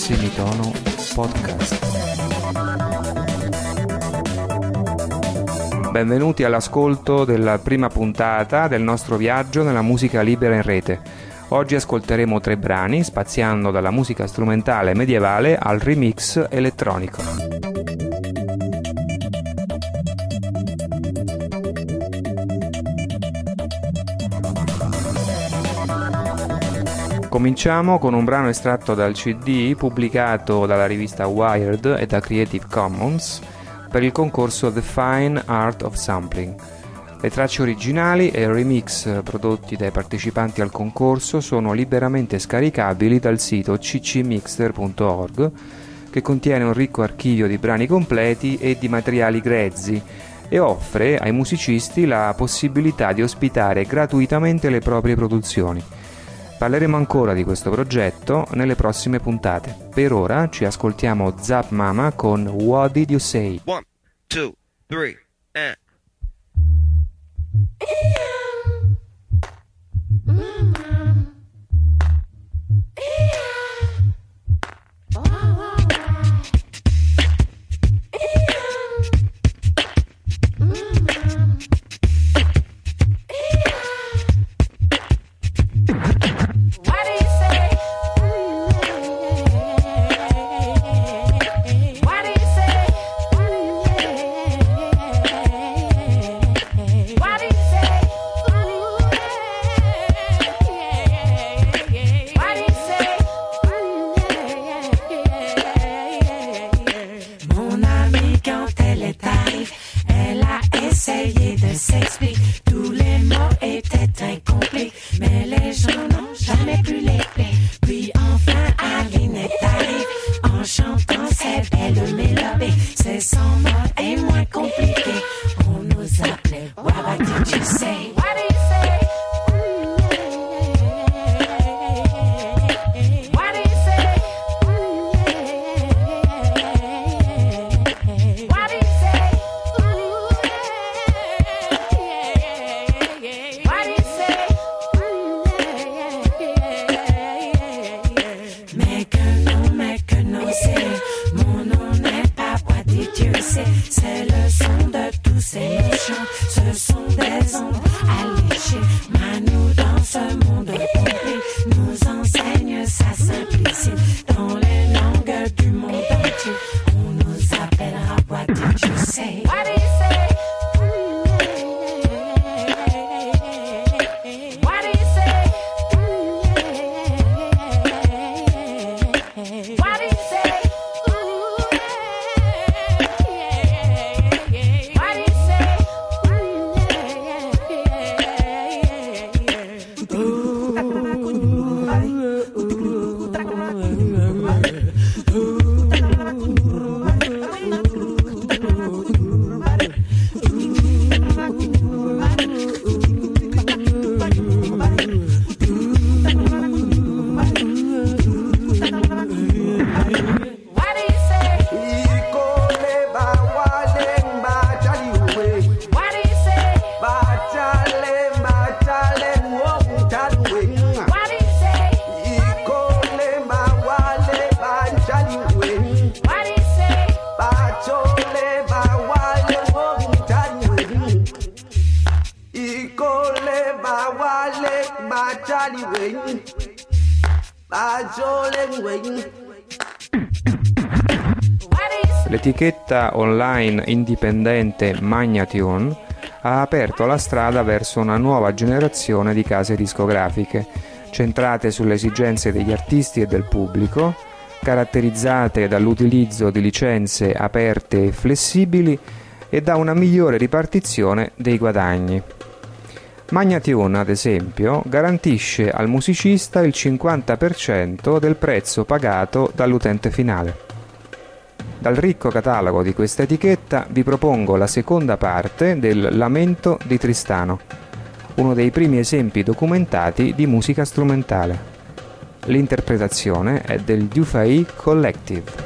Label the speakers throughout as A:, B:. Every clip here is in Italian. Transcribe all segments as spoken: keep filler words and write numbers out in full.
A: Semitono Podcast. Benvenuti all'ascolto della prima puntata del nostro viaggio nella musica libera in rete. Oggi ascolteremo tre brani, spaziando dalla musica strumentale medievale al remix elettronico. Cominciamo con un brano estratto dal C D pubblicato dalla rivista Wired e da Creative Commons per il concorso The Fine Art of Sampling. Le tracce originali e il remix prodotti dai partecipanti al concorso sono liberamente scaricabili dal sito c c mixter punto org, che contiene un ricco archivio di brani completi e di materiali grezzi e offre ai musicisti la possibilità di ospitare gratuitamente le proprie produzioni. Parleremo ancora di questo progetto nelle prossime puntate. Per ora ci ascoltiamo Zap Mama con What Did You Say?
B: One, two, three, and...
A: L'etichetta online indipendente Magnatune ha aperto la strada verso una nuova generazione di case discografiche, centrate sulle esigenze degli artisti e del pubblico, caratterizzate dall'utilizzo di licenze aperte e flessibili e da una migliore ripartizione dei guadagni. Magnatune, ad esempio, garantisce al musicista il cinquanta per cento del prezzo pagato dall'utente finale. Dal ricco catalogo di questa etichetta vi propongo la seconda parte del Lamento di Tristano, uno dei primi esempi documentati di musica strumentale. L'interpretazione è del Dufay Collective.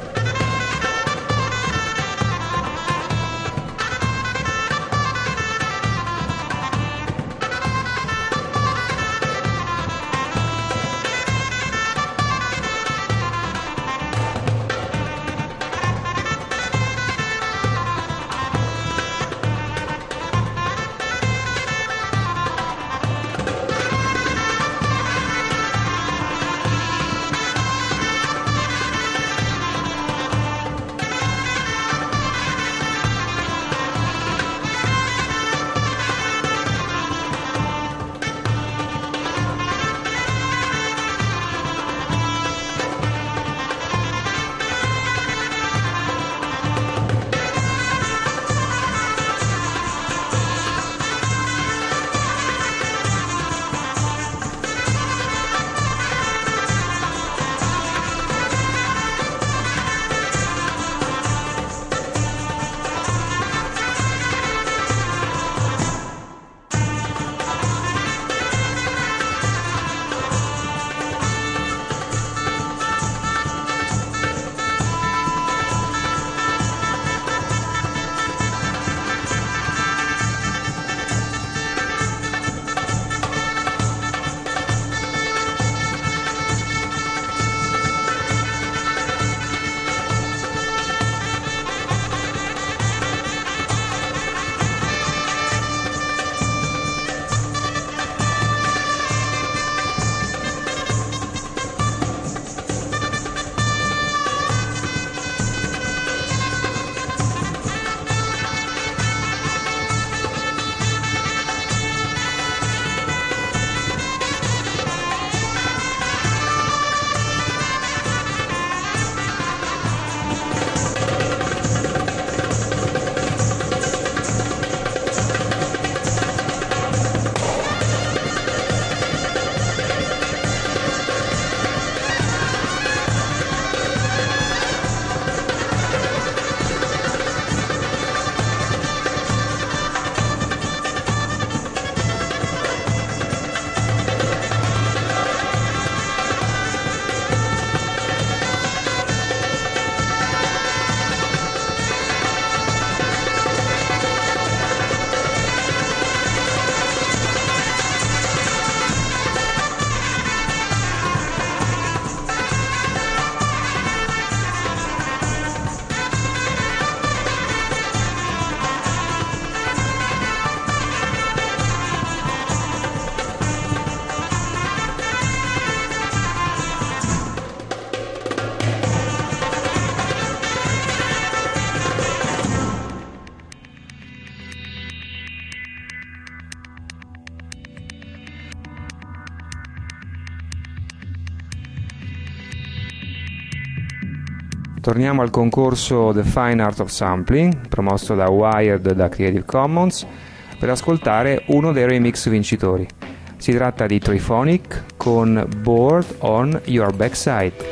A: Torniamo al concorso The Fine Art of Sampling, promosso da Wired da Creative Commons, per ascoltare uno dei remix vincitori. Si tratta di Triphonic con Board on Your Backside.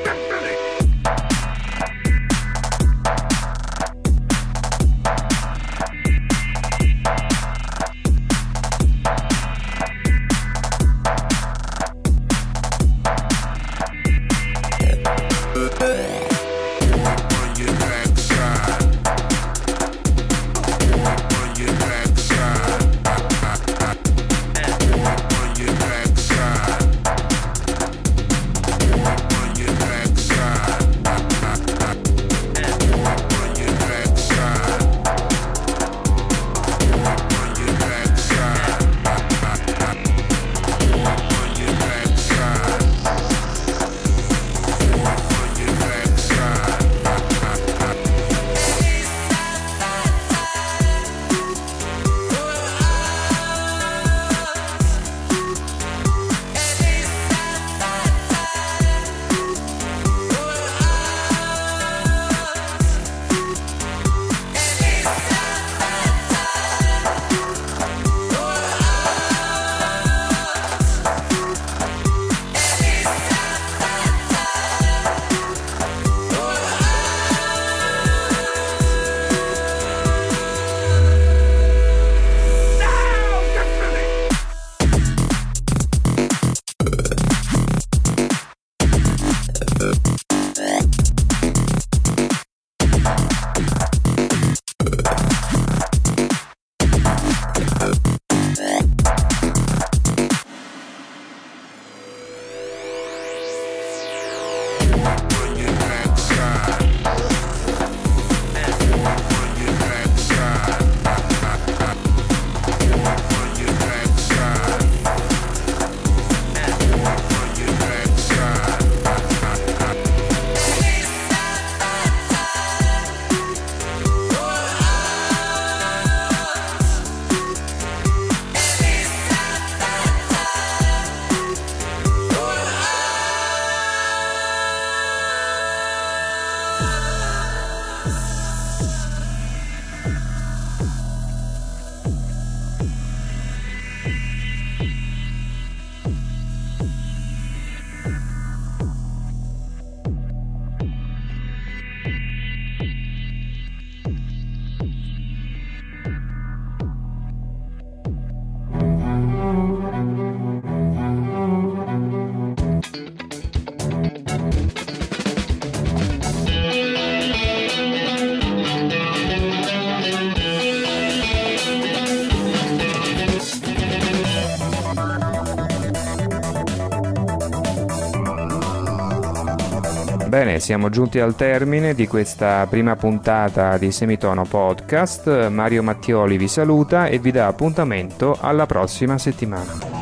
A: Bene, siamo giunti al termine di questa prima puntata di Semitono Podcast. Mario Mattioli vi saluta e vi dà appuntamento alla prossima settimana.